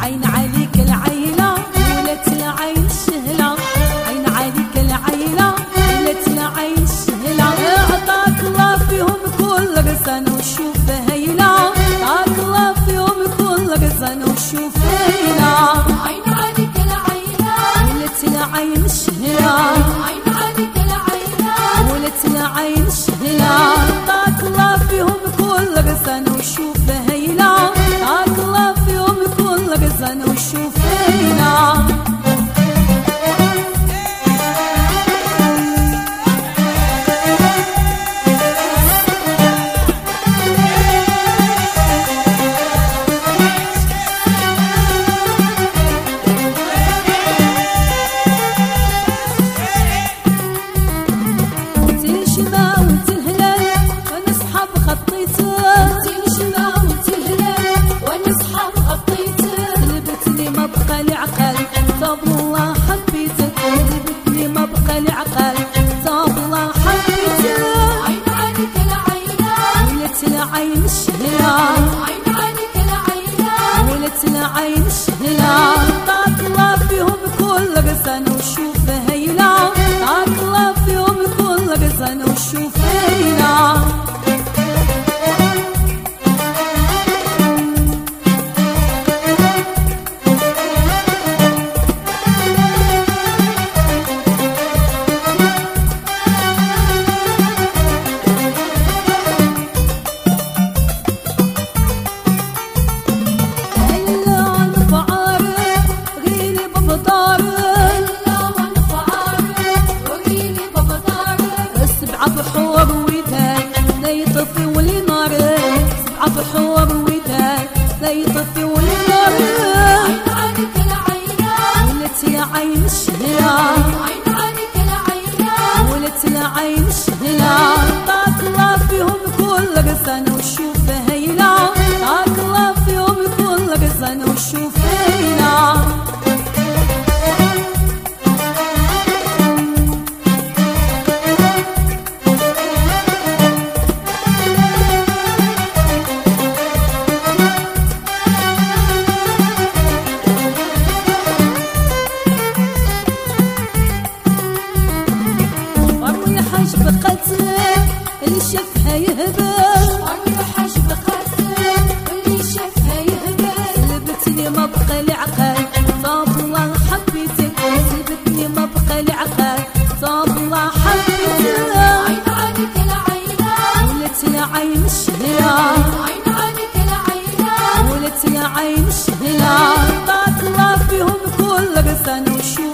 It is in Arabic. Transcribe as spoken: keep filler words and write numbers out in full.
عين عليك العيلة ولت العين الشهلة، عين عليك العيلة ولت العين الشهلة، عطاك الله فيهم كل غزان وشوف هيلة، عطاك الله فيهم كل غزان وشوف هيلة. عين عليك العيلة ولت العين الشهلة، عين عليك العيلة ولت العين الشهلة، عطاك الله فيهم كل غزان وشوف هيلة، عطاك الله فيهم كل غزان وشوف هيلة. العين الشهلة، عين عليك العيلة ولت العين الشهلة، عطاك الله فيهم كل غزان وشوف هيلة، عطاك الله فيهم كل غزان وشوف هيلة. بحور وداك لا يطفي ولي نار، سبعة بحور وداك لا يطفي ولي نار. عين عليك العيلة ولت العين الشهلة، عين عليك العيلة ولت العين الشهلة، عطاك الله فيهم كل غزان وشوف هيلة، عطاك الله فيهم كل غزان وشوف هيلة. بقتلك اللي شافها يهبل، عمري حاجب قتلك اللي شافها يهبل، سلبتني ما بقى لي عقل صاب الله حبيتك، سلبتني ما بقى لي عقل صاب الله حبيتك. عين عليك العيلة ولت العين الشهلة، عين عليك العيلة ولت العين الشهلة، عطاك الله فيهم كل غزان وشوف